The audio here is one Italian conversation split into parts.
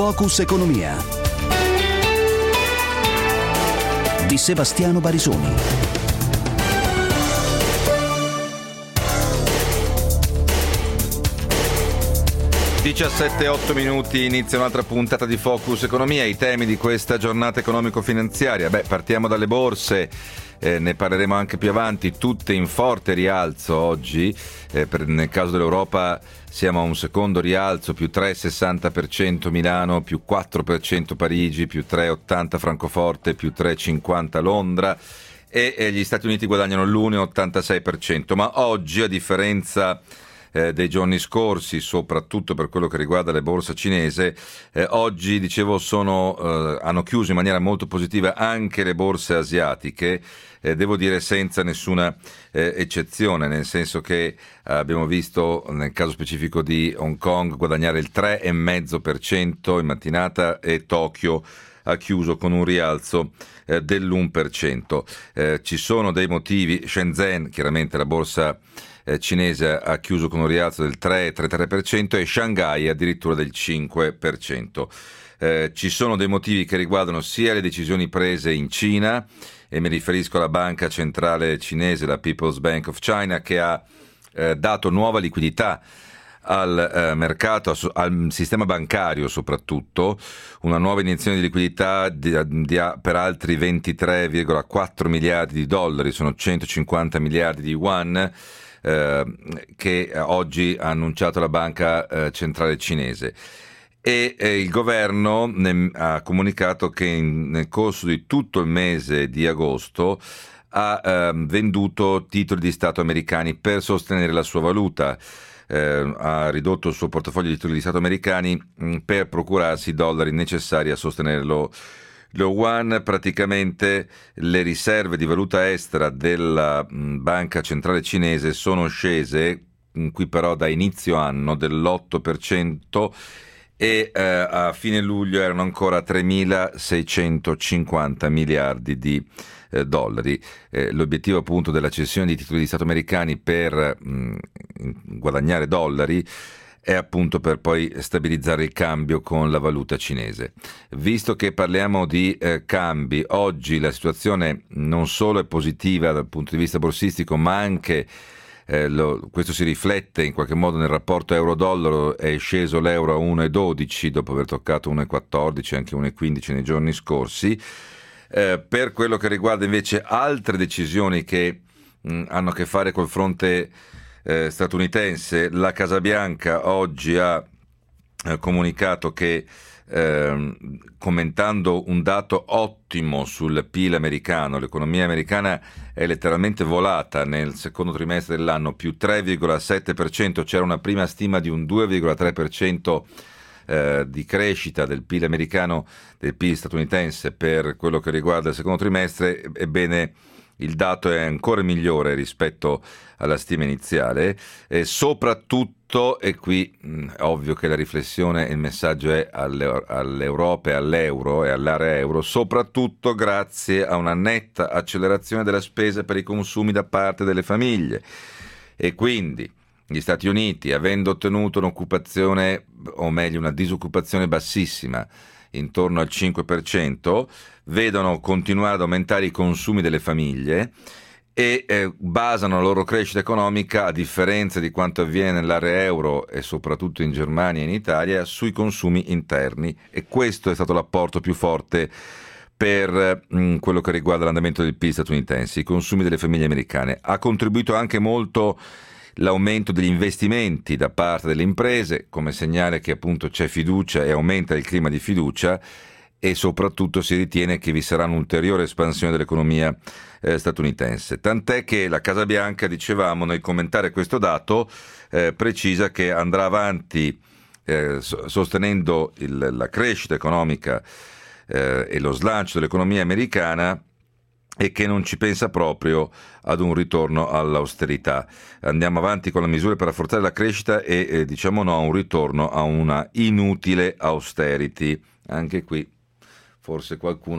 Focus Economia di Sebastiano Barisoni. 17:08 minuti, inizia un'altra puntata di Focus Economia. I temi di questa giornata economico-finanziaria. Partiamo dalle borse, ne parleremo anche più avanti, tutte in forte rialzo oggi. Nel caso dell'Europa siamo a un secondo rialzo, più 3,60% Milano, più 4% Parigi, più 3,80 Francoforte, più 3,50 Londra e gli Stati Uniti guadagnano l'1,86%. Ma oggi, a differenza dei giorni scorsi, soprattutto per quello che riguarda le borse cinese, oggi, dicevo, hanno chiuso in maniera molto positiva anche le borse asiatiche, devo dire senza nessuna eccezione, nel senso che abbiamo visto nel caso specifico di Hong Kong guadagnare il 3,5% in mattinata e Tokyo ha chiuso con un rialzo dell'1%. Ci sono dei motivi. Shenzhen, chiaramente la borsa cinese, ha chiuso con un rialzo del 3,33% e Shanghai addirittura del 5%. Ci sono dei motivi che riguardano sia le decisioni prese in Cina, e mi riferisco alla banca centrale cinese, la People's Bank of China, che ha dato nuova liquidità al mercato, al sistema bancario soprattutto, una nuova iniezione di liquidità per altri 23,4 miliardi di dollari, sono 150 miliardi di yuan, che oggi ha annunciato la banca centrale cinese. E il governo ha comunicato che nel corso di tutto il mese di agosto ha venduto titoli di Stato americani per sostenere la sua valuta. Ha ridotto il suo portafoglio di titoli di Stato americani per procurarsi i dollari necessari a sostenere lo yuan. Praticamente le riserve di valuta estera della banca centrale cinese sono scese, qui però da inizio anno, dell'8%, e a fine luglio erano ancora 3.650 miliardi di dollari. L'obiettivo appunto della cessione di titoli di Stato americani per guadagnare dollari è appunto per poi stabilizzare il cambio con la valuta cinese. Visto che parliamo di cambi, oggi la situazione non solo è positiva dal punto di vista borsistico, ma anche questo si riflette in qualche modo nel rapporto euro-dollaro. È sceso l'euro a 1,12 dopo aver toccato 1,14, anche 1,15 nei giorni scorsi. Per quello che riguarda invece altre decisioni che hanno a che fare col fronte statunitense, la Casa Bianca oggi ha comunicato che, commentando un dato ottimo sul PIL americano, l'economia americana è letteralmente volata nel secondo trimestre dell'anno, più 3,7%, c'era una prima stima di un 2,3% di crescita del PIL americano, del PIL statunitense per quello che riguarda il secondo trimestre. Ebbene, il dato è ancora migliore rispetto alla stima iniziale, e soprattutto, e qui è ovvio che la riflessione e il messaggio è all'Europa e all'euro e all'area euro, soprattutto grazie a una netta accelerazione della spesa per i consumi da parte delle famiglie. E quindi gli Stati Uniti, avendo ottenuto un'occupazione, o meglio una disoccupazione bassissima, intorno al 5%, vedono continuare ad aumentare i consumi delle famiglie e basano la loro crescita economica, a differenza di quanto avviene nell'area euro e soprattutto in Germania e in Italia, sui consumi interni, e questo è stato l'apporto più forte per quello che riguarda l'andamento del PIL statunitense, i consumi delle famiglie americane. Ha contribuito anche molto l'aumento degli investimenti da parte delle imprese, come segnale che appunto c'è fiducia e aumenta il clima di fiducia, e soprattutto si ritiene che vi sarà un'ulteriore espansione dell'economia statunitense. Tant'è che la Casa Bianca, dicevamo, nel commentare questo dato, precisa che andrà avanti sostenendo la crescita economica e lo slancio dell'economia americana, e che non ci pensa proprio ad un ritorno all'austerità. Andiamo avanti con le misure per rafforzare la crescita e diciamo no a un ritorno a una inutile austerity. Anche qui forse a qualcuno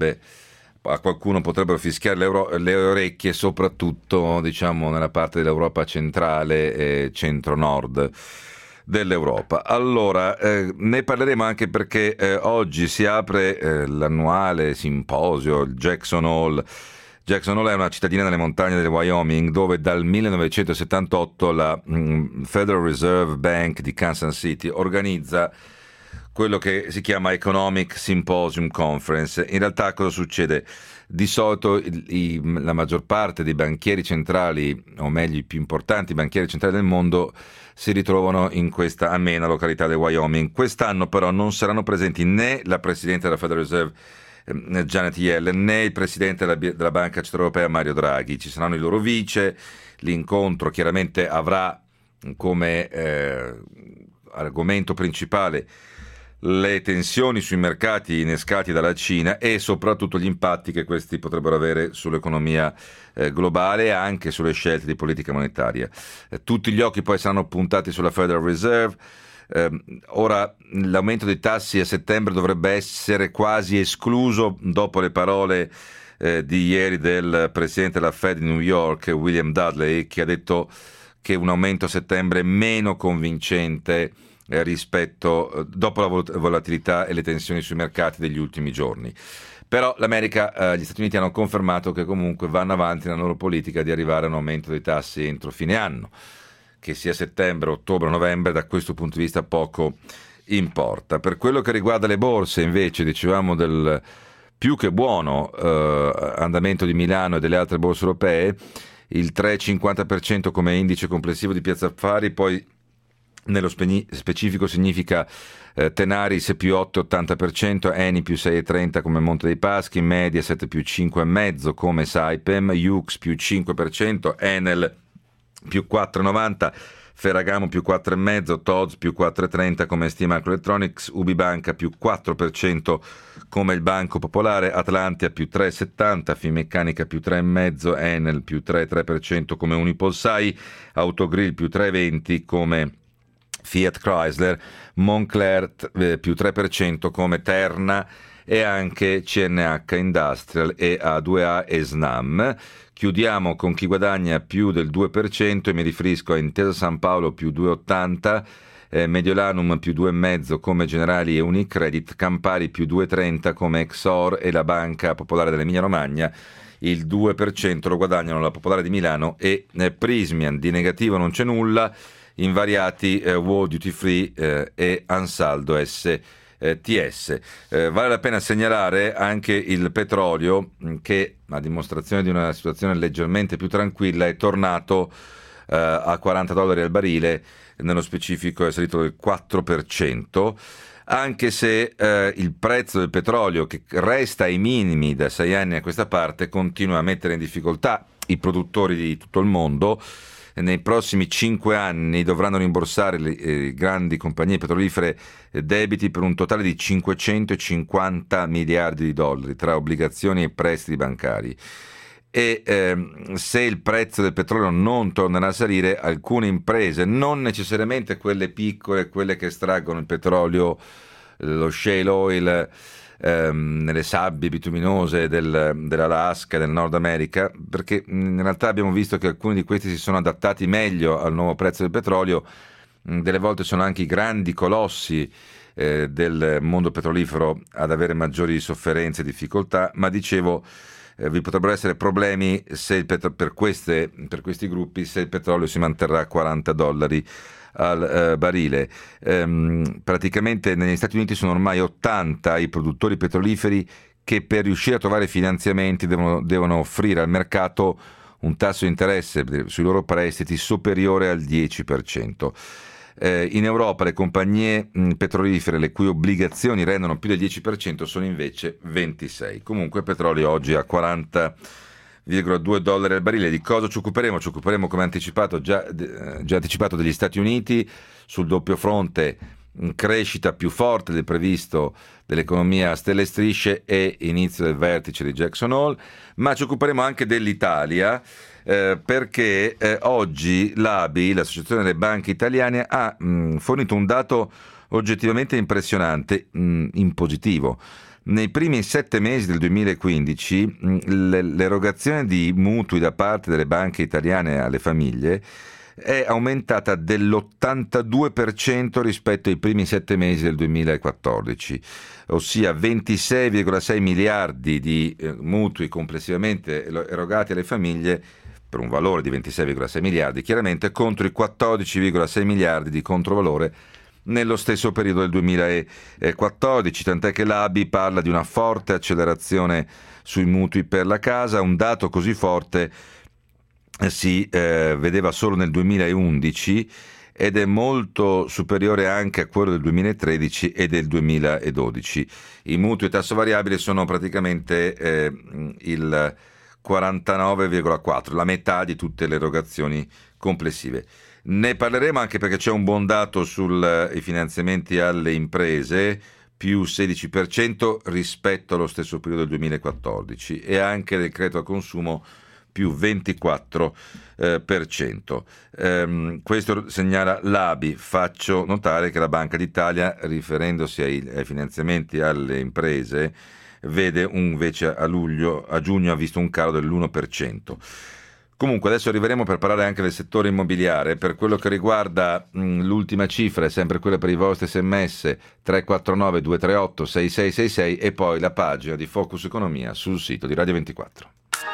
potrebbero fischiare le orecchie, soprattutto diciamo nella parte dell'Europa centrale e centro-nord, dell'Europa. Allora, ne parleremo anche perché oggi si apre l'annuale simposio, il Jackson Hole. Jackson Hole è una cittadina nelle montagne del Wyoming dove dal 1978 la Federal Reserve Bank di Kansas City organizza quello che si chiama Economic Symposium Conference. In realtà cosa succede? Di solito la maggior parte dei banchieri centrali, o meglio i più importanti banchieri centrali del mondo, si ritrovano in questa amena località del Wyoming. Quest'anno però non saranno presenti né la Presidente della Federal Reserve Janet Yellen né il Presidente della Banca Centrale Europea Mario Draghi. Ci saranno i loro vice. L'incontro chiaramente avrà come argomento principale le tensioni sui mercati innescati dalla Cina e soprattutto gli impatti che questi potrebbero avere sull'economia globale e anche sulle scelte di politica monetaria. Tutti gli occhi poi saranno puntati sulla Federal Reserve. Ora l'aumento dei tassi a settembre dovrebbe essere quasi escluso dopo le parole di ieri del presidente della Fed di New York, William Dudley, che ha detto che un aumento a settembre è meno convincente rispetto dopo la volatilità e le tensioni sui mercati degli ultimi giorni. Però l'America, gli Stati Uniti hanno confermato che comunque vanno avanti nella loro politica di arrivare a un aumento dei tassi entro fine anno, che sia settembre, ottobre o novembre, da questo punto di vista poco importa. Per quello che riguarda le borse, invece, dicevamo del più che buono andamento di Milano e delle altre borse europee, il 3,50% come indice complessivo di Piazza Affari, poi nello specifico significa Tenaris più 8,80%, Eni più 6,30% come Monte dei Paschi, Mediaset più 5,5% come Saipem, Yux più 5%, Enel più 4,90%, Ferragamo più 4,5%, Tod's più 4,30% come ST Microelectronics, Ubibanca più 4% come il Banco Popolare, Atlantia più 3,70%, Finmeccanica più 3,5%, Enel più 3,3% come Unipolsai, Autogrill più 3,20% come Fiat Chrysler, Moncler più 3% come Terna e anche CNH Industrial e A2A e Snam. Chiudiamo con chi guadagna più del 2% e mi riferisco a Intesa San Paolo più 2,80%, Mediolanum più 2,5% come Generali e Unicredit, Campari più 2,30% come Exor e la Banca Popolare dell'Emilia Romagna. Il 2% lo guadagnano la Popolare di Milano e Prismian. Di negativo non c'è nulla, invariati Wow Duty Free e Ansaldo STS. Vale la pena segnalare anche il petrolio che, a dimostrazione di una situazione leggermente più tranquilla, è tornato a $40 al barile, nello specifico è salito del 4%, anche se il prezzo del petrolio, che resta ai minimi da 6 anni a questa parte, continua a mettere in difficoltà i produttori di tutto il mondo. Nei prossimi 5 anni dovranno rimborsare le grandi compagnie petrolifere debiti per un totale di $550 miliardi tra obbligazioni e prestiti bancari. E se il prezzo del petrolio non tornerà a salire, alcune imprese, non necessariamente quelle piccole, quelle che estraggono il petrolio, lo shale oil, nelle sabbie bituminose dell'Alaska e del Nord America, perché in realtà abbiamo visto che alcuni di questi si sono adattati meglio al nuovo prezzo del petrolio. Delle volte sono anche i grandi colossi del mondo petrolifero ad avere maggiori sofferenze e difficoltà, ma dicevo vi potrebbero essere problemi se per questi gruppi se il petrolio si manterrà a $40 al barile. Praticamente negli Stati Uniti sono ormai 80 i produttori petroliferi che per riuscire a trovare finanziamenti devono offrire al mercato un tasso di interesse sui loro prestiti superiore al 10%. In Europa le compagnie petrolifere le cui obbligazioni rendono più del 10% sono invece 26%. Comunque il petrolio oggi a $40,2 al barile. Di cosa ci occuperemo? Ci occuperemo, come anticipato, già anticipato, degli Stati Uniti, sul doppio fronte, crescita più forte del previsto dell'economia a stelle e strisce e inizio del vertice di Jackson Hole, ma ci occuperemo anche dell'Italia, perché oggi l'ABI, l'Associazione delle Banche Italiane, ha fornito un dato oggettivamente impressionante, in positivo. Nei primi 7 mesi del 2015 l'erogazione di mutui da parte delle banche italiane alle famiglie è aumentata dell'82% rispetto ai primi 7 mesi del 2014, ossia 26,6 miliardi di mutui complessivamente erogati alle famiglie per un valore di 26,6 miliardi, chiaramente contro i 14,6 miliardi di controvalore nello stesso periodo del 2014, tant'è che l'ABI parla di una forte accelerazione sui mutui per la casa. Un dato così forte si vedeva solo nel 2011 ed è molto superiore anche a quello del 2013 e del 2012. I mutui a tasso variabile sono praticamente il 49,4, la metà di tutte le erogazioni complessive. Ne parleremo anche perché c'è un buon dato sui finanziamenti alle imprese, più 16% rispetto allo stesso periodo del 2014, e anche del credito al consumo più 24%. Questo segnala l'ABI. Faccio notare che la Banca d'Italia, riferendosi ai finanziamenti alle imprese, vede invece a giugno ha visto un calo dell'1%. Comunque adesso arriveremo per parlare anche del settore immobiliare. Per quello che riguarda l'ultima cifra è sempre quella per i vostri sms 349 238 6666 e poi la pagina di Focus Economia sul sito di Radio 24.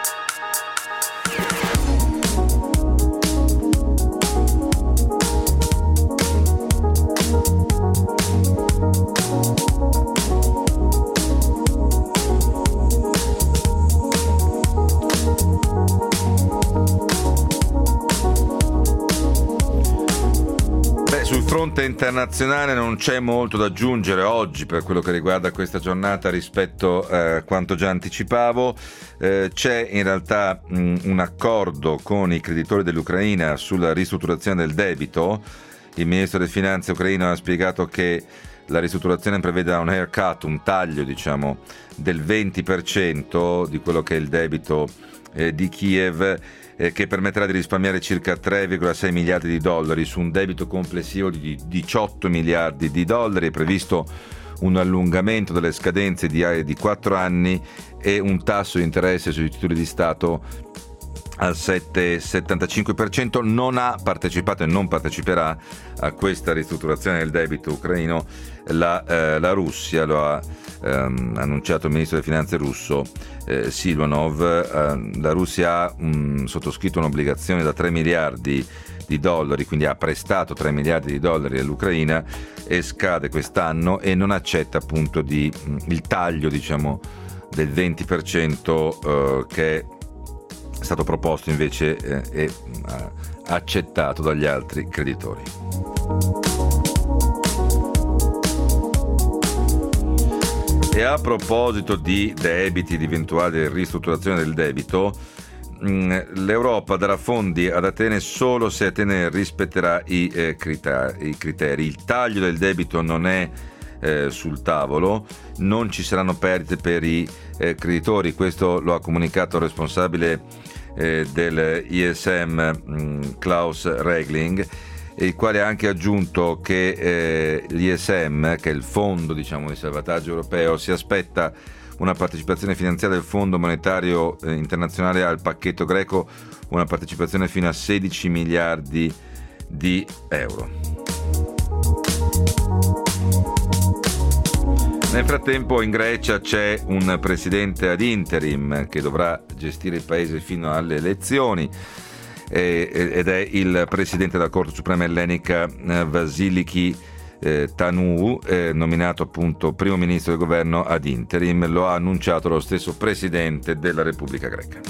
Sul fronte internazionale non c'è molto da aggiungere oggi per quello che riguarda questa giornata rispetto a quanto già anticipavo. C'è in realtà un accordo con i creditori dell'Ucraina sulla ristrutturazione del debito. Il ministro delle finanze ucraino ha spiegato che la ristrutturazione prevede un haircut, un taglio del 20% di quello che è il debito di Kiev, che permetterà di risparmiare circa 3,6 miliardi di dollari su un debito complessivo di 18 miliardi di dollari. È previsto un allungamento delle scadenze di 4 anni e un tasso di interesse sui titoli di Stato al 7,75%. Non ha partecipato e non parteciperà a questa ristrutturazione del debito ucraino la Russia, lo ha annunciato il ministro delle finanze russo Silvanov. La Russia ha sottoscritto un'obbligazione da 3 miliardi di dollari, quindi ha prestato 3 miliardi di dollari all'Ucraina e scade quest'anno e non accetta appunto il taglio del 20% che è stato proposto invece e accettato dagli altri creditori. E a proposito di debiti, di eventuale ristrutturazione del debito, l'Europa darà fondi ad Atene solo se Atene rispetterà i criteri. Il taglio del debito non è sul tavolo, non ci saranno perdite per i creditori. Questo lo ha comunicato il responsabile del ISM Klaus Regling, il quale ha anche aggiunto che l'ISM, che è il fondo di salvataggio europeo, si aspetta una partecipazione finanziaria del Fondo Monetario Internazionale al pacchetto greco, una partecipazione fino a 16 miliardi di euro. Nel frattempo in Grecia c'è un presidente ad interim che dovrà gestire il paese fino alle elezioni ed è il presidente della Corte Suprema Ellenica Vasiliki Tanou, nominato appunto primo ministro del governo ad interim. Lo ha annunciato lo stesso presidente della Repubblica Greca.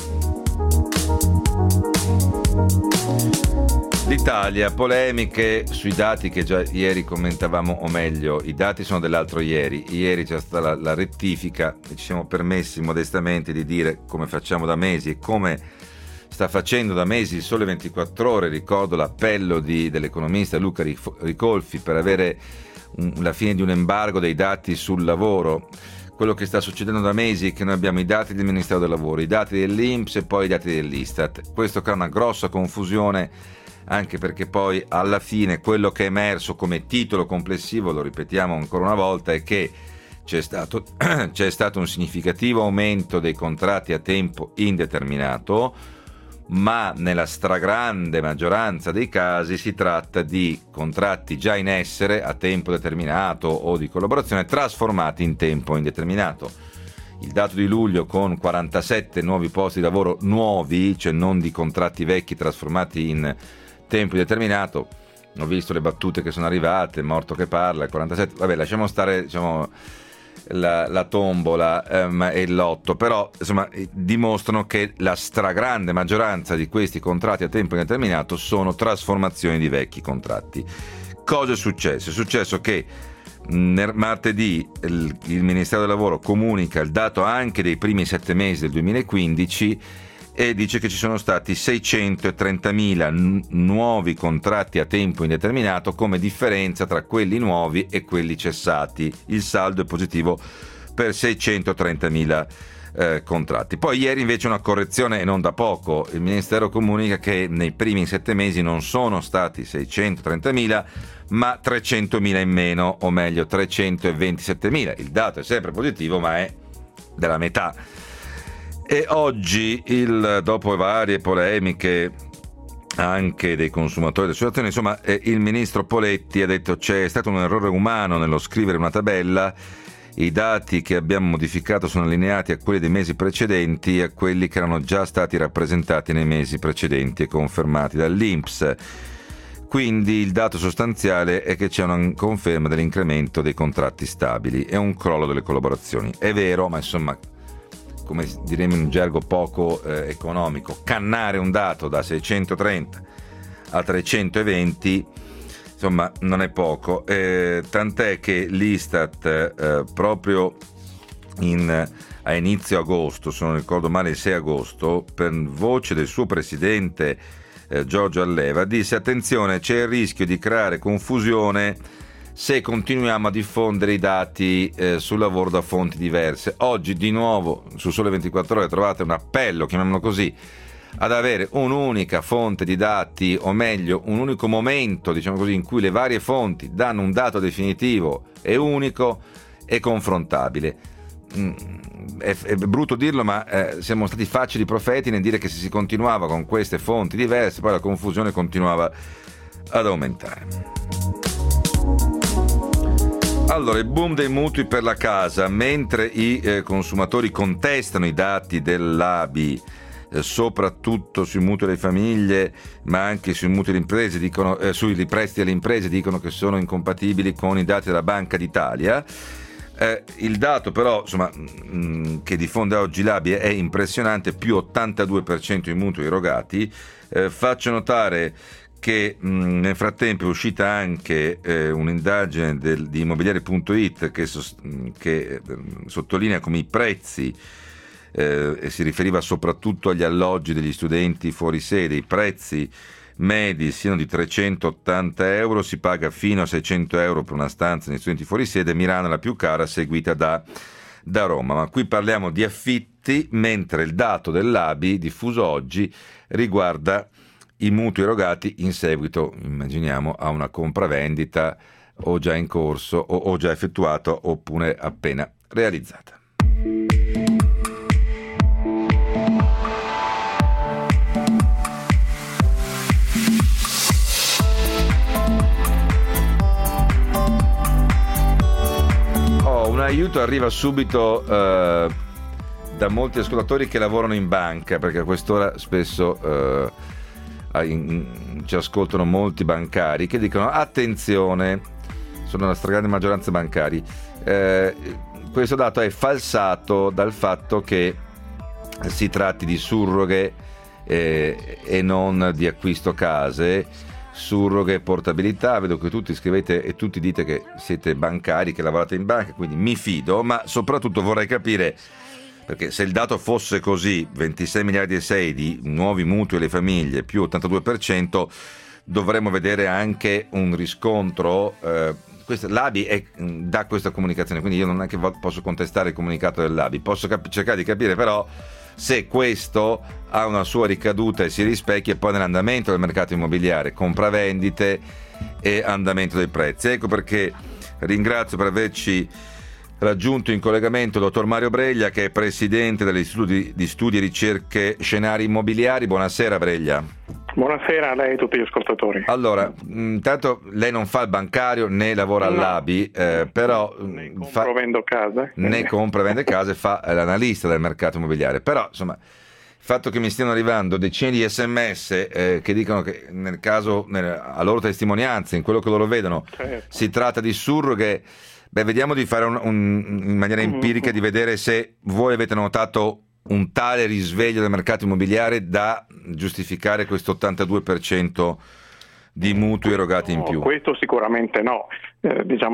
L'Italia, polemiche sui dati che già ieri commentavamo, o meglio, i dati sono dell'altro ieri. Ieri c'è stata la rettifica e ci siamo permessi modestamente di dire, come facciamo da mesi e come sta facendo da mesi il Sole 24 Ore, ricordo l'appello dell'economista Luca Ricolfi per avere la fine di un embargo dei dati sul lavoro. Quello che sta succedendo da mesi è che noi abbiamo i dati del Ministero del Lavoro, i dati dell'INPS e poi i dati dell'Istat. Questo crea una grossa confusione, anche perché poi alla fine quello che è emerso come titolo complessivo, lo ripetiamo ancora una volta, è che c'è stato un significativo aumento dei contratti a tempo indeterminato, ma nella stragrande maggioranza dei casi si tratta di contratti già in essere a tempo determinato o di collaborazione trasformati in tempo indeterminato. Il dato di luglio con 47 nuovi posti di lavoro nuovi, cioè non di contratti vecchi trasformati in tempo indeterminato. Ho visto le battute che sono arrivate, morto che parla, 47, vabbè, lasciamo stare, diciamo, la tombola e il lotto, però insomma dimostrano che la stragrande maggioranza di questi contratti a tempo indeterminato sono trasformazioni di vecchi contratti. Cosa è successo? È successo che martedì il Ministero del Lavoro comunica il dato anche dei primi 7 mesi del 2015 e dice che ci sono stati 630.000 nuovi contratti a tempo indeterminato come differenza tra quelli nuovi e quelli cessati. Il saldo è positivo per 630.000 contratti. Poi ieri invece una correzione e non da poco. Il Ministero comunica che nei primi 7 mesi non sono stati 630.000 ma 300.000 in meno, o meglio 327.000. Il dato è sempre positivo ma è della metà. E oggi, dopo varie polemiche anche dei consumatori e delle associazioni, insomma, il ministro Poletti ha detto c'è stato un errore umano nello scrivere una tabella, i dati che abbiamo modificato sono allineati a quelli dei mesi precedenti e a quelli che erano già stati rappresentati nei mesi precedenti e confermati dall'INPS. Quindi il dato sostanziale è che c'è una conferma dell'incremento dei contratti stabili e un crollo delle collaborazioni. È vero, ma insomma, come diremo in un gergo poco economico, cannare un dato da 630 a 320 insomma non è poco, tant'è che l'Istat proprio a inizio agosto, se non ricordo male il 6 agosto, per voce del suo presidente Giorgio Alleva, disse attenzione, c'è il rischio di creare confusione se continuiamo a diffondere i dati sul lavoro da fonti diverse. Oggi di nuovo su Sole 24 Ore trovate un appello, chiamiamolo così, ad avere un'unica fonte di dati, o meglio un unico momento, diciamo così, in cui le varie fonti danno un dato definitivo e unico e confrontabile. È brutto dirlo, ma siamo stati facili profeti nel dire che se si continuava con queste fonti diverse poi la confusione continuava ad aumentare. Allora, il boom dei mutui per la casa, mentre i consumatori contestano i dati dell'ABI, soprattutto sui mutui delle famiglie, ma anche sui mutui delle imprese, sui prestiti alle imprese, dicono che sono incompatibili con i dati della Banca d'Italia. Il dato però, insomma, che diffonde oggi l'ABI è impressionante, più 82% i mutui erogati. Faccio notare che nel frattempo è uscita anche un'indagine di immobiliare.it che sottolinea come i prezzi, e si riferiva soprattutto agli alloggi degli studenti fuori sede, i prezzi medi siano di 380 euro, si paga fino a 600 euro per una stanza negli studenti fuori sede. Milano è la più cara, seguita da Roma, ma qui parliamo di affitti, mentre il dato dell'ABI diffuso oggi riguarda i mutui erogati in seguito, immaginiamo, a una compravendita o già in corso o già effettuata oppure appena realizzata. Un aiuto arriva subito da molti ascoltatori che lavorano in banca, perché a quest'ora spesso ci ascoltano molti bancari che dicono attenzione, sono la stragrande maggioranza bancari, questo dato è falsato dal fatto che si tratti di surroghe e non di acquisto case, surroghe e portabilità. Vedo che tutti scrivete e tutti dite che siete bancari, che lavorate in banca, quindi mi fido, ma soprattutto vorrei capire, perché se il dato fosse così, 26 miliardi e 6 di nuovi mutui alle famiglie più 82%, dovremmo vedere anche un riscontro. L'ABI dà questa comunicazione, quindi io non è che posso contestare il comunicato dell'ABI, posso cercare di capire però se questo ha una sua ricaduta e si rispecchia poi nell'andamento del mercato immobiliare, compravendite e andamento dei prezzi. Ecco perché ringrazio per averci raggiunto in collegamento il dottor Mario Breglia, che è presidente dell'Istituto di Studi e Ricerche Scenari Immobiliari. Buonasera Breglia. Buonasera a lei e a tutti gli ascoltatori. Allora, intanto lei non fa il bancario né lavora all'ABI, però ne compro, vendo case. Ne compra, vende case, fa l'analista del mercato immobiliare. Però, insomma, il fatto che mi stiano arrivando decine di SMS che dicono che nel caso, a loro testimonianza, in quello che loro vedono, certo, si tratta di surroghe. Beh, vediamo di fare in maniera empirica, di vedere se voi avete notato un tale risveglio del mercato immobiliare da giustificare questo 82% di mutui erogati in più. Questo sicuramente no. Diciamo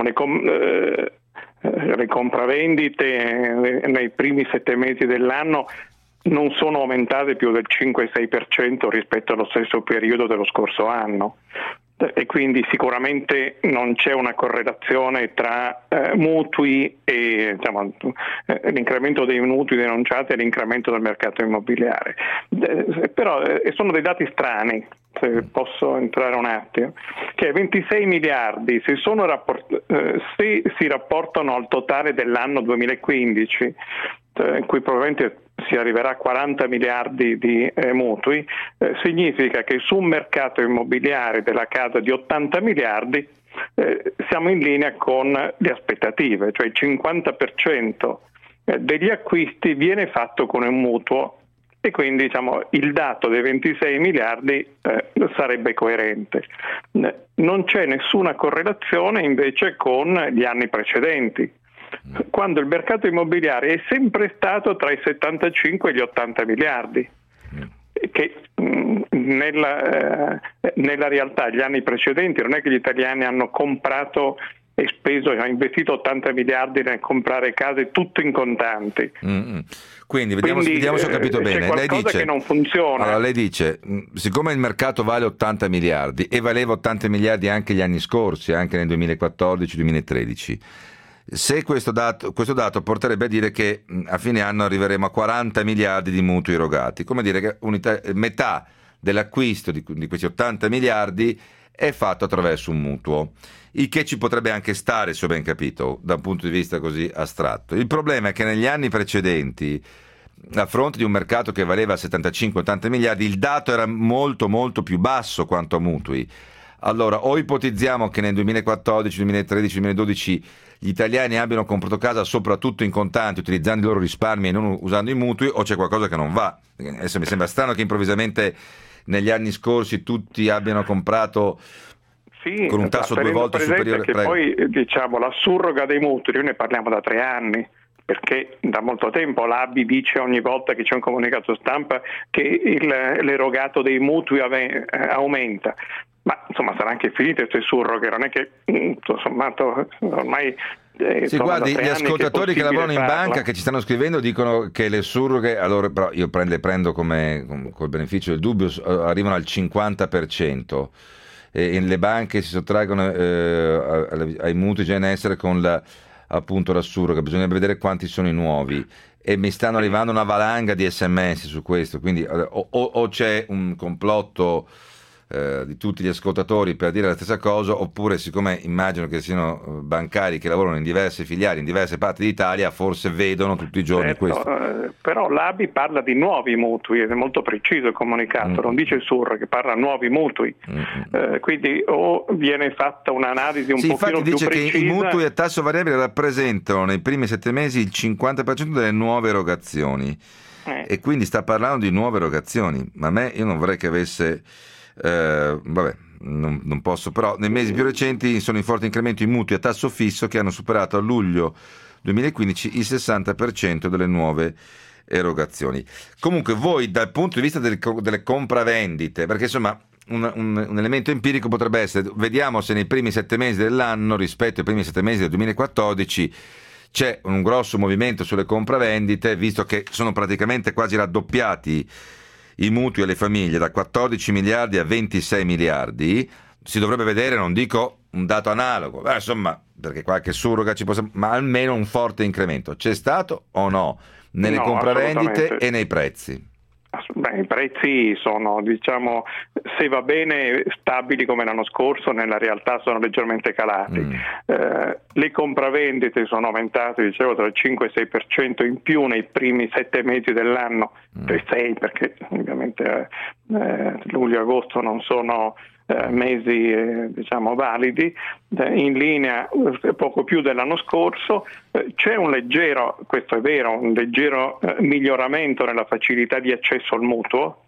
le compravendite nei primi 7 mesi dell'anno non sono aumentate più del 5-6% rispetto allo stesso periodo dello scorso anno. E quindi sicuramente non c'è una correlazione tra mutui e l'incremento dei mutui denunciati e l'incremento del mercato immobiliare. Però sono dei dati strani, se posso entrare un attimo, che 26 miliardi se si rapportano al totale dell'anno 2015, in cui probabilmente si arriverà a 40 miliardi di mutui, significa che su un mercato immobiliare della casa di 80 miliardi siamo in linea con le aspettative, cioè il 50% degli acquisti viene fatto con un mutuo e quindi il dato dei 26 miliardi sarebbe coerente. Non c'è nessuna correlazione invece con gli anni precedenti, quando il mercato immobiliare è sempre stato tra i 75 e gli 80 miliardi, che nella realtà gli anni precedenti non è che gli italiani hanno comprato e investito 80 miliardi nel comprare case tutto in contanti. Quindi vediamo se ho capito bene. C'è qualcosa lei dice, che non funziona. Allora lei dice, siccome il mercato vale 80 miliardi e valeva 80 miliardi anche gli anni scorsi, anche nel 2014-2013, se questo dato porterebbe a dire che a fine anno arriveremo a 40 miliardi di mutui erogati, come dire che metà dell'acquisto di questi 80 miliardi è fatto attraverso un mutuo, il che ci potrebbe anche stare, se ho ben capito, da un punto di vista così astratto. Il problema è che negli anni precedenti, a fronte di un mercato che valeva 75-80 miliardi, il dato era molto molto più basso quanto a mutui. Allora, o ipotizziamo che nel 2014, 2013, 2012 gli italiani abbiano comprato casa soprattutto in contanti, utilizzando i loro risparmi e non usando i mutui, o c'è qualcosa che non va. Adesso mi sembra strano che improvvisamente negli anni scorsi tutti abbiano comprato con un tasso 2 volte superiore. Che poi la surroga dei mutui, noi ne parliamo da 3 anni, perché da molto tempo l'ABI dice ogni volta che c'è un comunicato stampa che l'erogato dei mutui aumenta. Ma insomma sarà anche finite queste surroghe, non è che tutto sommato ormai sì, guardi, gli ascoltatori che lavorano in banca che ci stanno scrivendo dicono che le surroghe, allora però io le prendo col beneficio del dubbio, arrivano al 50%. E le banche si sottraggono ai mutui già in essere con appunto la surroga. Bisogna vedere quanti sono i nuovi, e mi stanno arrivando una valanga di SMS su questo, quindi o c'è un complotto di tutti gli ascoltatori per dire la stessa cosa, oppure siccome immagino che siano bancari che lavorano in diverse filiali in diverse parti d'Italia, forse vedono tutti i giorni questo. Però l'ABI parla di nuovi mutui ed è molto preciso il comunicato, non dice SUR, che parla nuovi mutui, quindi o viene fatta un'analisi un pochino più precisa. Dice che i mutui a tasso variabile rappresentano nei primi 7 mesi il 50% delle nuove erogazioni, e quindi sta parlando di nuove erogazioni, ma io non vorrei che avesse non posso, però nei mesi più recenti sono in forte incremento i mutui a tasso fisso che hanno superato a luglio 2015 il 60% delle nuove erogazioni. Comunque voi dal punto di vista delle compravendite, perché insomma un elemento empirico potrebbe essere, vediamo se nei primi 7 mesi dell'anno rispetto ai primi 7 mesi del 2014 c'è un grosso movimento sulle compravendite, visto che sono praticamente quasi raddoppiati i mutui alle famiglie da 14 miliardi a 26 miliardi, si dovrebbe vedere, non dico un dato analogo, insomma, perché qualche surroga ci possa, ma almeno un forte incremento. C'è stato o no nelle compravendite e nei prezzi? I prezzi sono, diciamo, se va bene, stabili come l'anno scorso, nella realtà sono leggermente calati. Le compravendite sono aumentate, dicevo, tra il 5 e il 6% in più nei primi 7 mesi dell'anno, per 6 perché ovviamente luglio e agosto non sono mesi diciamo validi, in linea poco più dell'anno scorso. C'è un leggero, questo è vero, un leggero miglioramento nella facilità di accesso al mutuo,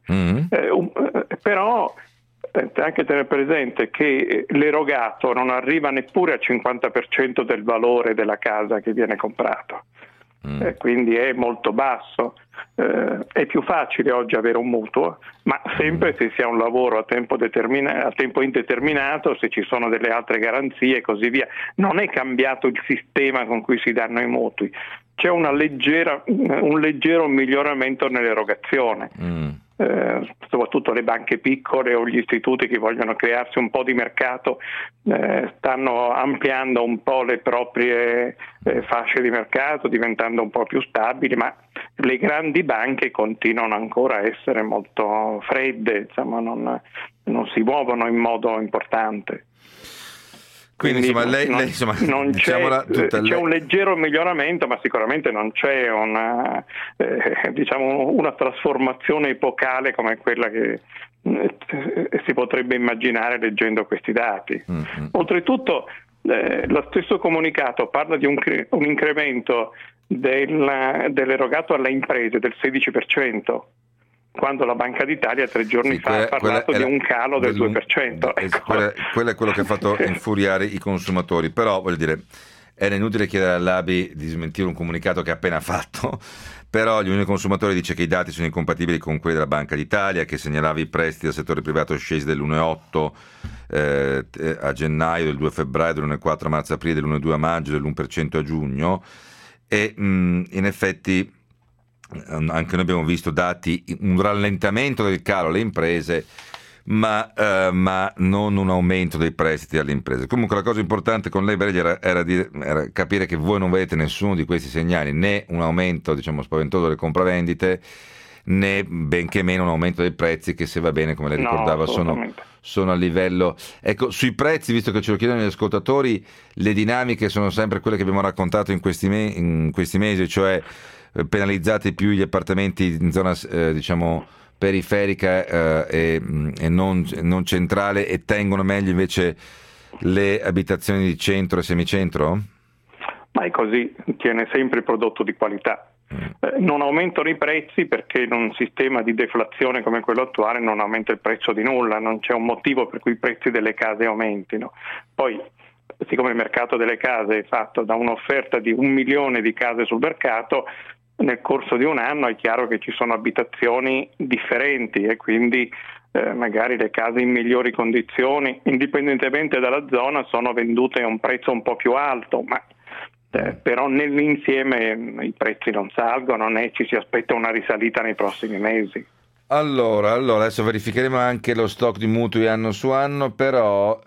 però anche tenere presente che l'erogato non arriva neppure al 50% del valore della casa che viene comprato, quindi è molto basso. È più facile oggi avere un mutuo, ma sempre se si ha un lavoro a tempo indeterminato, se ci sono delle altre garanzie e così via. Non è cambiato il sistema con cui si danno i mutui, c'è un leggero miglioramento nell'erogazione. Soprattutto le banche piccole o gli istituti che vogliono crearsi un po' di mercato stanno ampliando un po' le proprie fasce di mercato, diventando un po' più stabili, ma le grandi banche continuano ancora a essere molto fredde, insomma, non si muovono in modo importante. Quindi insomma, lei insomma, non c'è un leggero miglioramento, ma sicuramente non c'è una trasformazione epocale come quella che si potrebbe immaginare leggendo questi dati. Oltretutto lo stesso comunicato parla di un incremento dell'erogato alle imprese del 16%. Quando la Banca d'Italia 3 giorni fa ha parlato di un calo del 2%. Quello è quello che ha fatto infuriare i consumatori, però voglio dire, era inutile chiedere all'ABI di smentire un comunicato che ha appena fatto, però l'Unione Consumatori dice che i dati sono incompatibili con quelli della Banca d'Italia, che segnalava i prestiti del settore privato scesi dell'1,8 a gennaio, del 2 febbraio, dell'1,4 a marzo-aprile, dell'1,2 a maggio, dell'1% a giugno, e in effetti anche noi abbiamo visto dati, un rallentamento del calo alle imprese, ma non un aumento dei prestiti alle imprese. Comunque la cosa importante con lei, Breglia, era capire che voi non vedete nessuno di questi segnali, né un aumento, diciamo, spaventoso delle compravendite, né benché meno un aumento dei prezzi che, se va bene, come lei ricordava, sono a livello. Ecco, sui prezzi, visto che ce lo chiedono gli ascoltatori, le dinamiche sono sempre quelle che abbiamo raccontato in questi mesi, cioè penalizzati più gli appartamenti in zona diciamo periferica e non centrale, e tengono meglio invece le abitazioni di centro e semicentro? Ma è così, tiene sempre il prodotto di qualità. Non aumentano i prezzi perché in un sistema di deflazione come quello attuale non aumenta il prezzo di nulla, non c'è un motivo per cui i prezzi delle case aumentino. Poi, siccome il mercato delle case è fatto da un'offerta di 1 milione di case sul mercato, nel corso di un anno è chiaro che ci sono abitazioni differenti e quindi magari le case in migliori condizioni, indipendentemente dalla zona, sono vendute a un prezzo un po' più alto, ma però nell'insieme i prezzi non salgono, né ci si aspetta una risalita nei prossimi mesi. Allora, adesso verificheremo anche lo stock di mutui anno su anno, però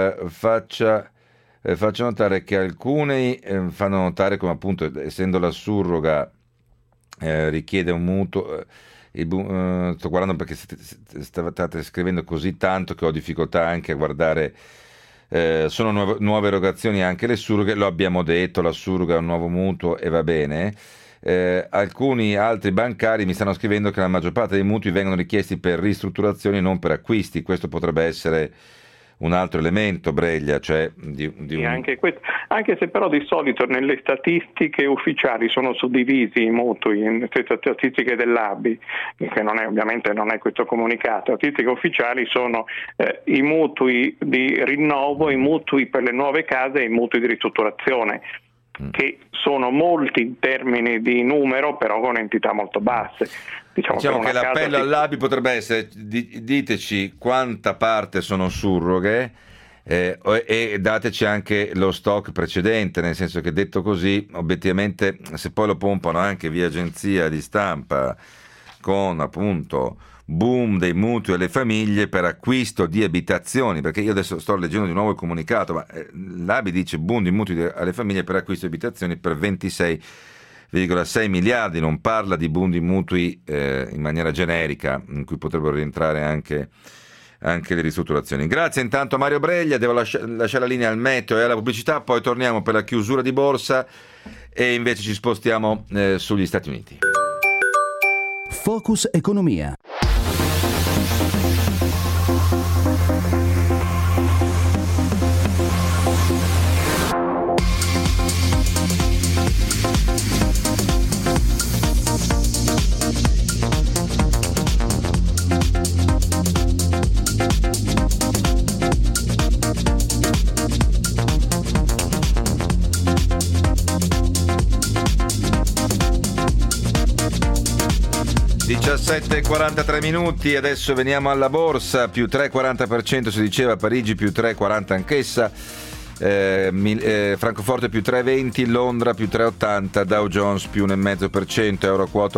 faccio notare che alcuni fanno notare come, appunto, essendo la surroga richiede un mutuo, sto guardando perché state scrivendo così tanto che ho difficoltà anche a guardare. Sono nuove erogazioni anche le surroghe, lo abbiamo detto, la surroga è un nuovo mutuo e va bene. Alcuni altri bancari mi stanno scrivendo che la maggior parte dei mutui vengono richiesti per ristrutturazioni e non per acquisti. Questo potrebbe essere un altro elemento, Breglia, cioè anche se però di solito nelle statistiche ufficiali sono suddivisi i mutui in statistiche dell'ABI, che ovviamente non è questo comunicato. Le statistiche ufficiali sono i mutui di rinnovo, i mutui per le nuove case e i mutui di ristrutturazione, che sono molti in termini di numero, però con entità molto basse. Diciamo che l'appello all'ABI potrebbe essere: diteci quanta parte sono surroghe e dateci anche lo stock precedente, nel senso che, detto così, obiettivamente, se poi lo pompano anche via agenzia di stampa con, appunto, boom dei mutui alle famiglie per acquisto di abitazioni, perché io adesso sto leggendo di nuovo il comunicato, ma l'ABI dice boom di mutui alle famiglie per acquisto di abitazioni per 26 1,6 miliardi, non parla di boom di mutui in maniera generica, in cui potrebbero rientrare anche le ristrutturazioni. Grazie intanto a Mario Breglia, devo lasciare la linea al meteo e alla pubblicità, poi torniamo per la chiusura di borsa e invece ci spostiamo sugli Stati Uniti. Focus Economia. e 43 minuti, adesso veniamo alla borsa, più 3,40% si diceva, Parigi più 3,40 anch'essa, Francoforte più 3,20, Londra più 3,80, Dow Jones più 1,5%, Euroquota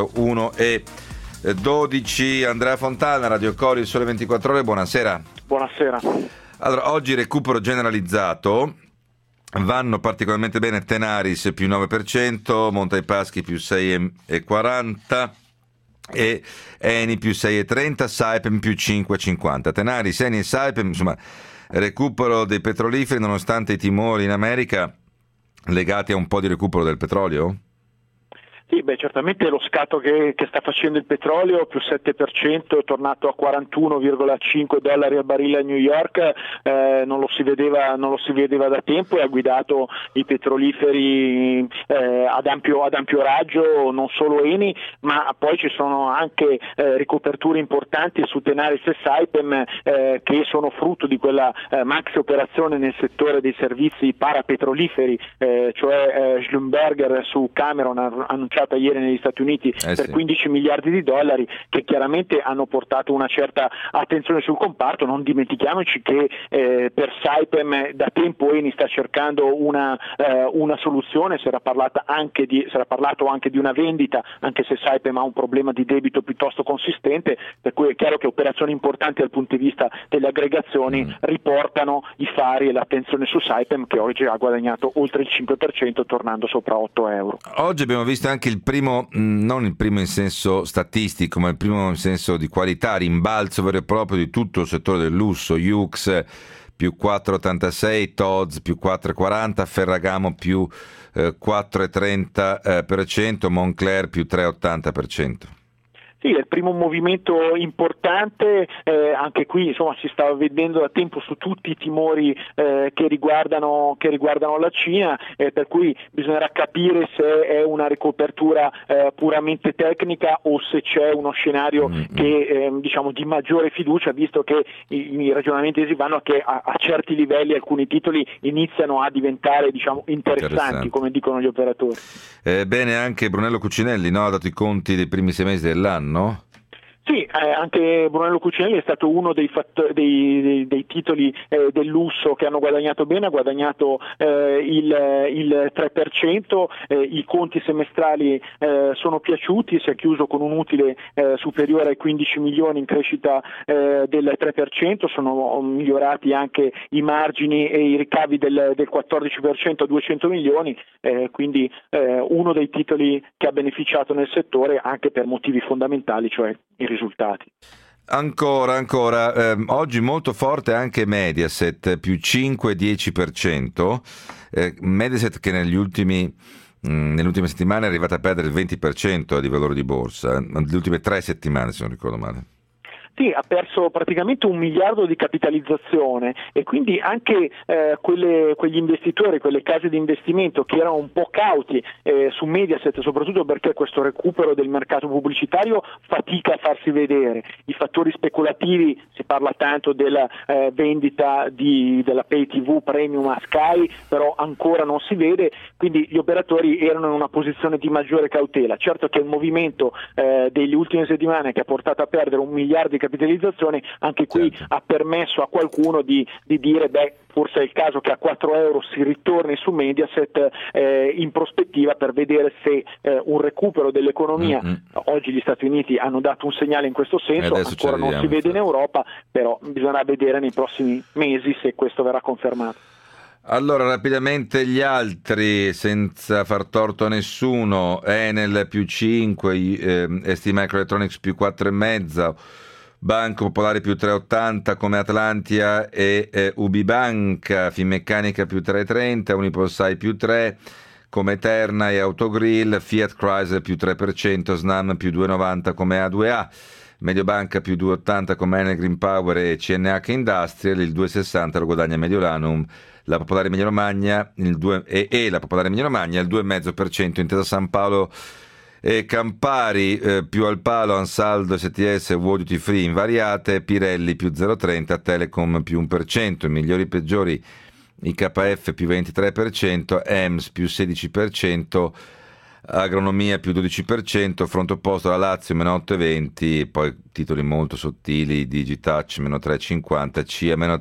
1,12. Andrea Fontana, Radio Cori, Il Sole 24 Ore, buonasera. Buonasera. Allora, oggi recupero generalizzato, vanno particolarmente bene Tenaris più 9%, Monte dei Paschi più 6,40%, e Eni più 6,30, Saipem più 5,50. Tenaris, Eni e Saipem, insomma, recupero dei petroliferi nonostante i timori in America legati a un po' di recupero del petrolio? Sì, certamente lo scatto che sta facendo il petrolio, più 7%, è tornato a $41,5 al barile a New York, non lo si vedeva da tempo, e ha guidato i petroliferi ad ampio raggio, non solo Eni, ma poi ci sono anche ricoperture importanti su Tenaris e Saipem che sono frutto di quella maxi operazione nel settore dei servizi parapetroliferi, cioè Schlumberger su Cameron ha annunciato ieri negli Stati Uniti per 15 miliardi di dollari, che chiaramente hanno portato una certa attenzione sul comparto. Non dimentichiamoci che per Saipem da tempo Eni sta cercando una soluzione, si era parlato anche di una vendita, anche se Saipem ha un problema di debito piuttosto consistente, per cui è chiaro che operazioni importanti dal punto di vista delle aggregazioni riportano i fari e l'attenzione su Saipem, che oggi ha guadagnato oltre il 5%, tornando sopra €8. Oggi abbiamo visto anche il primo, non il primo in senso statistico, ma il primo in senso di qualità, rimbalzo vero e proprio di tutto il settore del lusso. Yux più 4,86, Tod's più 4,40, Ferragamo più 4,30%, Moncler più 3,80%. Sì, è il primo movimento importante, anche qui insomma si stava vedendo da tempo su tutti i timori che riguardano la Cina, per cui bisognerà capire se è una ricopertura puramente tecnica o se c'è uno scenario che di maggiore fiducia, visto che i ragionamenti si vanno che a certi livelli alcuni titoli iniziano a diventare interessanti, come dicono gli operatori. Bene, anche Brunello Cucinelli, no? Ha dato i conti dei primi 6 mesi dell'anno. Sì, anche Brunello Cucinelli è stato uno dei titoli del lusso che hanno guadagnato bene, ha guadagnato il 3%, i conti semestrali sono piaciuti, si è chiuso con un utile superiore ai 15 milioni in crescita del 3%, sono migliorati anche i margini e i ricavi del 14% a 200 milioni, quindi uno dei titoli che ha beneficiato nel settore anche per motivi fondamentali, cioè i risultati. Ancora, oggi molto forte anche Mediaset, più 5-10%, Mediaset che nelle ultime settimane è arrivata a perdere il 20% di valore di borsa, nelle ultime 3 settimane se non ricordo male. Sì, ha perso praticamente $1 miliardo di capitalizzazione, e quindi anche quegli investitori, quelle case di investimento che erano un po' cauti su Mediaset, soprattutto perché questo recupero del mercato pubblicitario fatica a farsi vedere. I fattori speculativi, si parla tanto della vendita della Pay TV Premium a Sky, però ancora non si vede, quindi gli operatori erano in una posizione di maggiore cautela. Certo che il movimento delle ultime settimane, che ha portato a perdere $1 miliardo di capitalizzazione, anche qui ha permesso a qualcuno di dire forse è il caso che a €4 si ritorni su Mediaset in prospettiva, per vedere se un recupero dell'economia, oggi gli Stati Uniti hanno dato un segnale in questo senso, ancora non si vede in Europa, però bisognerà vedere nei prossimi mesi se questo verrà confermato. Allora, rapidamente gli altri, senza far torto a nessuno: Enel più 5, ST Microelectronics più 4,5, Banco Popolare più 3,80 come Atlantia e Ubibanca, Finmeccanica più 3,30, Unipolsai più 3 come Terna e Autogrill, Fiat Chrysler più 3%, Snam più 2,90 come A2A, Mediobanca più 2,80 come Enel Green Power e CNH Industrial, il 2,60 lo guadagna Mediolanum, la Popolare Emilia Romagna e la Popolare Emilia Romagna il 2,5%, Intesa San Paolo e Campari più al palo, Ansaldo, STS, World Duty Free invariate, Pirelli più 0,30, Telecom più 1%, i migliori e peggiori i KF più 23%, EMS più 16%, Agronomia più 12%, fronte opposto alla Lazio meno 8,20, poi titoli molto sottili, Digitouch meno 3,50, CIA meno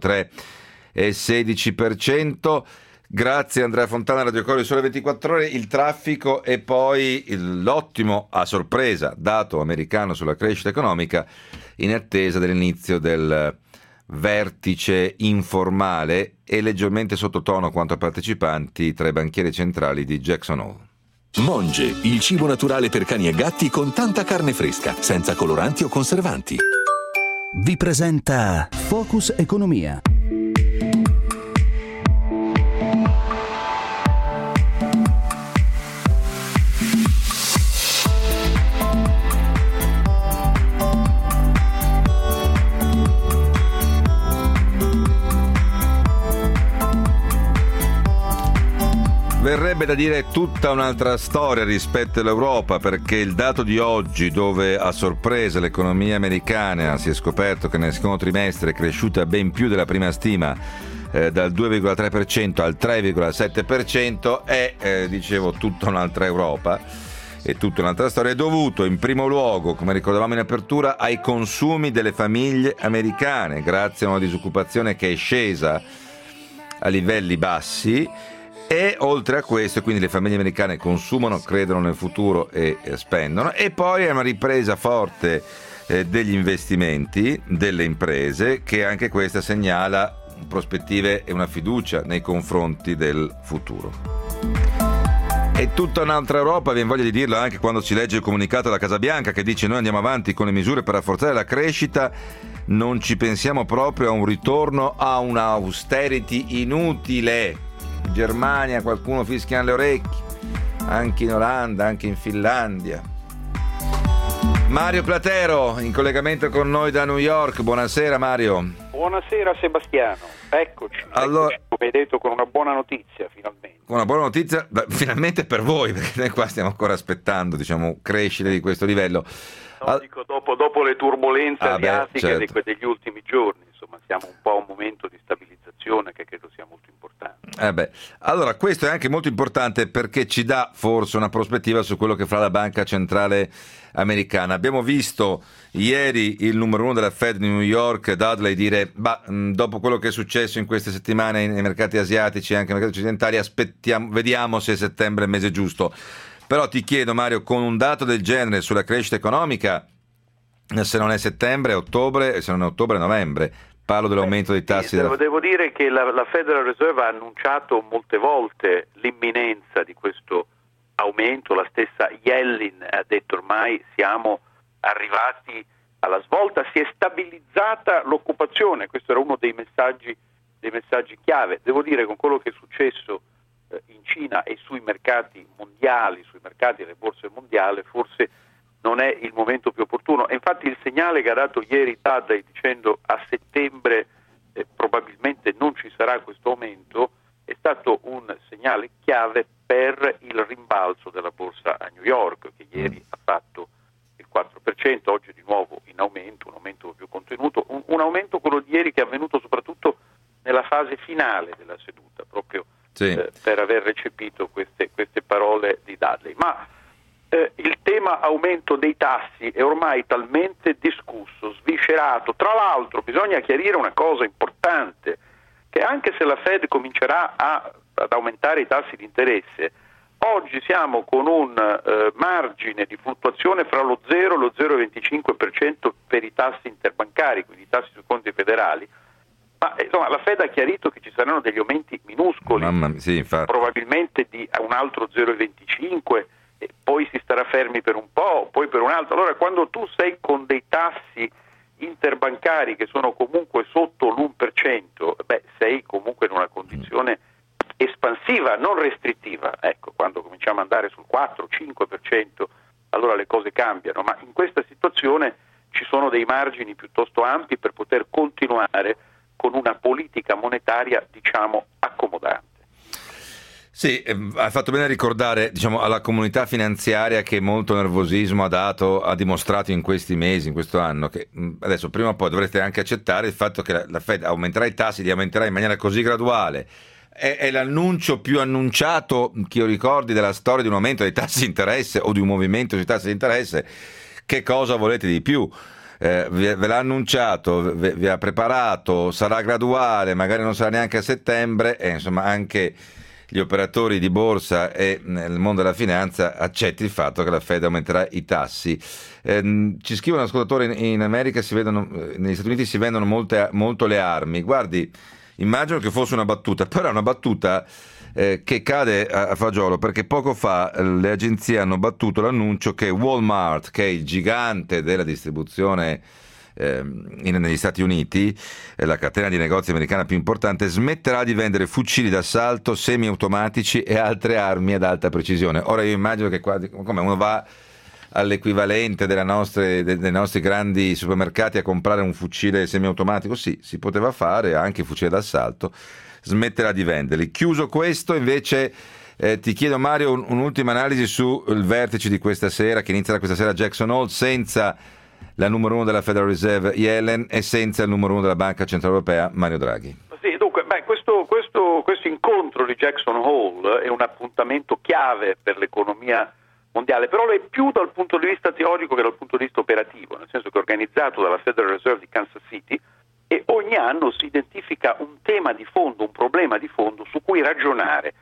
3,16%. Grazie Andrea Fontana, Radio Coro, Sole 24 Ore. Il traffico e poi l'ottimo, a sorpresa, dato americano sulla crescita economica in attesa dell'inizio del vertice informale e leggermente sottotono quanto a partecipanti tra i banchieri centrali di Jackson Hole. Monge, il cibo naturale per cani e gatti con tanta carne fresca, senza coloranti o conservanti. Vi presenta Focus Economia. Verrebbe da dire tutta un'altra storia rispetto all'Europa, perché il dato di oggi, dove a sorpresa l'economia americana si è scoperto che nel secondo trimestre è cresciuta ben più della prima stima, dal 2,3% al 3,7%, è, dicevo, tutta un'altra Europa e tutta un'altra storia, è dovuto in primo luogo, come ricordavamo in apertura, ai consumi delle famiglie americane, grazie a una disoccupazione che è scesa a livelli bassi. E oltre a questo, quindi le famiglie americane consumano, credono nel futuro e spendono, e poi è una ripresa forte degli investimenti delle imprese, che anche questa segnala prospettive e una fiducia nei confronti del futuro. È tutta un'altra Europa, viene voglia di dirlo anche quando si legge il comunicato della Casa Bianca che dice: noi andiamo avanti con le misure per rafforzare la crescita, non ci pensiamo proprio a un ritorno a una austerity inutile. In Germania qualcuno fischia alle orecchie, anche in Olanda, anche in Finlandia. Mario Platero in collegamento con noi da New York. Buonasera Mario. Buonasera Sebastiano, eccoci. Allora, come hai detto, con una buona notizia finalmente. Con una buona notizia, finalmente per voi, perché noi qua stiamo ancora aspettando, diciamo, crescere di questo livello. Dico, dopo le turbolenze asiatiche certo, degli ultimi giorni, insomma, siamo un po' a un momento di stabilizzazione che credo sia molto importante. Allora, questo è anche molto importante perché ci dà forse una prospettiva su quello che farà la Banca Centrale Americana. Abbiamo visto ieri il numero uno della Fed di New York, Dudley, dire dopo quello che è successo in queste settimane nei mercati asiatici e anche nei mercati occidentali, vediamo se settembre è il mese giusto. Però ti chiedo Mario, con un dato del genere sulla crescita economica, se non è settembre, è ottobre, e se non è ottobre, è novembre. Parlo dell'aumento dei tassi. Devo dire che la Federal Reserve ha annunciato molte volte l'imminenza di questo aumento. La stessa Yellen ha detto: ormai siamo arrivati alla svolta, si è stabilizzata l'occupazione. Questo era uno dei messaggi chiave. Devo dire, con quello che è successo in Cina e sui mercati mondiali, sui mercati delle borse mondiali, forse non è il momento più opportuno. E infatti il segnale che ha dato ieri Dudley dicendo a settembre probabilmente non ci sarà questo aumento è stato un segnale chiave per il rimbalzo della borsa a New York, che ieri ha fatto il 4%, oggi è di nuovo in aumento, un aumento più contenuto, un aumento quello di ieri che è avvenuto soprattutto nella fase finale della seduta, proprio per aver recepito queste parole di Dudley. Ma il tema aumento dei tassi è ormai talmente discusso, sviscerato. Tra l'altro bisogna chiarire una cosa importante, che anche se la Fed comincerà ad aumentare i tassi di interesse, oggi siamo con un margine di fluttuazione fra lo 0 e lo 0,25% per i tassi interbancari, quindi i tassi sui conti federali, Ma insomma, la Fed ha chiarito che ci saranno degli aumenti minuscoli, sì, probabilmente di un altro 0,25, e poi si starà fermi per un po', poi per un altro. Allora, quando tu sei con dei tassi interbancari che sono comunque sotto l'1%, sei comunque in una condizione espansiva, non restrittiva. Ecco, quando cominciamo ad andare sul 4-5%, allora le cose cambiano, ma in questa situazione ci sono dei margini piuttosto ampi per poter continuare con una politica monetaria, diciamo, accomodante. Sì, hai fatto bene a ricordare, diciamo, alla comunità finanziaria che molto nervosismo ha dimostrato in questi mesi, in questo anno, che adesso prima o poi dovrete anche accettare il fatto che la Fed aumenterà i tassi, li aumenterà in maniera così graduale. È l'annuncio più annunciato, che io ricordi, della storia di un aumento dei tassi di interesse o di un movimento sui tassi di interesse. Che cosa volete di più? Ve l'ha annunciato, vi ha preparato, sarà graduale, magari non sarà neanche a settembre, e insomma anche gli operatori di borsa e nel mondo della finanza accetti il fatto che la Fed aumenterà i tassi. Ci scrive un ascoltatore: in America negli Stati Uniti si vendono molto le armi. Guardi, immagino che fosse una battuta, però è una battuta che cade a fagiolo, perché poco fa le agenzie hanno battuto l'annuncio che Walmart, che è il gigante della distribuzione negli Stati Uniti, la catena di negozi americana più importante, smetterà di vendere fucili d'assalto, semiautomatici e altre armi ad alta precisione. Ora io immagino che come uno va all'equivalente dei nostri grandi supermercati a comprare un fucile semiautomatico, sì, si poteva fare, anche fucile d'assalto, smetterà di venderli. Chiuso questo, invece ti chiedo, Mario, un'ultima analisi sul vertice di questa sera, che inizierà questa sera a Jackson Hole, senza la numero 1 della Federal Reserve Yellen e senza il numero 1 della Banca Centrale Europea Mario Draghi. Sì, dunque, questo incontro di Jackson Hole è un appuntamento chiave per l'economia mondiale, però è più dal punto di vista teorico che dal punto di vista operativo, nel senso che è organizzato dalla Federal Reserve di Kansas City, e ogni anno si identifica un tema di fondo, un problema di fondo su cui ragionare,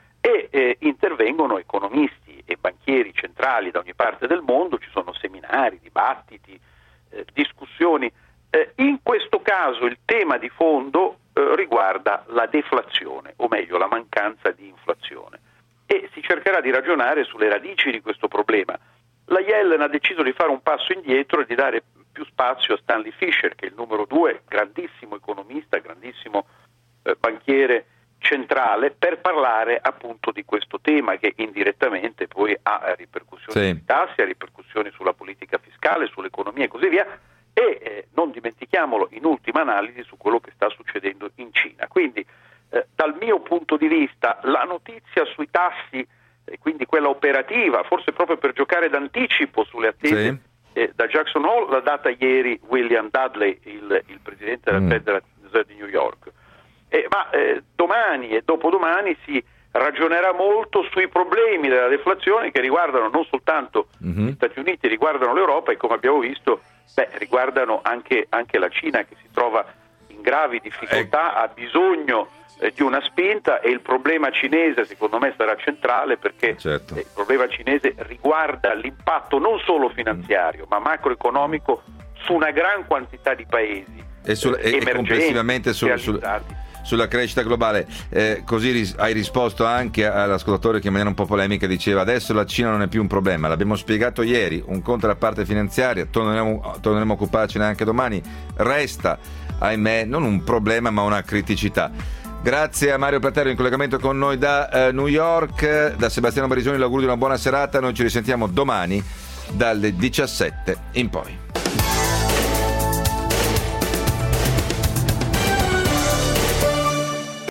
e intervengono economisti e banchieri centrali da ogni parte del mondo, ci sono seminari, dibattiti, discussioni. In questo caso il tema di fondo riguarda la deflazione, o meglio la mancanza di inflazione, e si cercherà di ragionare sulle radici di questo problema. La Yellen ha deciso di fare un passo indietro e di dare più spazio a Stanley Fischer, che è il numero 2, grandissimo economista, grandissimo banchiere centrale, per parlare appunto di questo tema, che indirettamente poi ha ripercussioni sui tassi, ha ripercussioni sulla politica fiscale, sull'economia e così via, e non dimentichiamolo, in ultima analisi, su quello che sta succedendo in Cina. Quindi dal mio punto di vista la notizia sui tassi, quindi quella operativa, forse proprio per giocare d'anticipo sulle attese da Jackson Hole, l'ha data ieri William Dudley, il presidente della Federal Reserve di New York. Ma domani e dopodomani si ragionerà molto sui problemi della deflazione, che riguardano non soltanto gli Stati Uniti, riguardano l'Europa, e come abbiamo visto riguardano anche la Cina, che si trova in gravi difficoltà, ha bisogno di una spinta, e il problema cinese secondo me sarà centrale, perché il problema cinese riguarda l'impatto non solo finanziario ma macroeconomico su una gran quantità di paesi e complessivamente sulla crescita globale. Così hai risposto anche all'ascoltatore che in maniera un po' polemica diceva: adesso la Cina non è più un problema, l'abbiamo spiegato ieri, un conto è la parte finanziaria, torneremo a occuparcene anche domani, resta, ahimè, non un problema ma una criticità. Grazie a Mario Platero in collegamento con noi da New York. Da Sebastiano Barisoni l'augurio di una buona serata. Noi ci risentiamo domani dalle 17 in poi.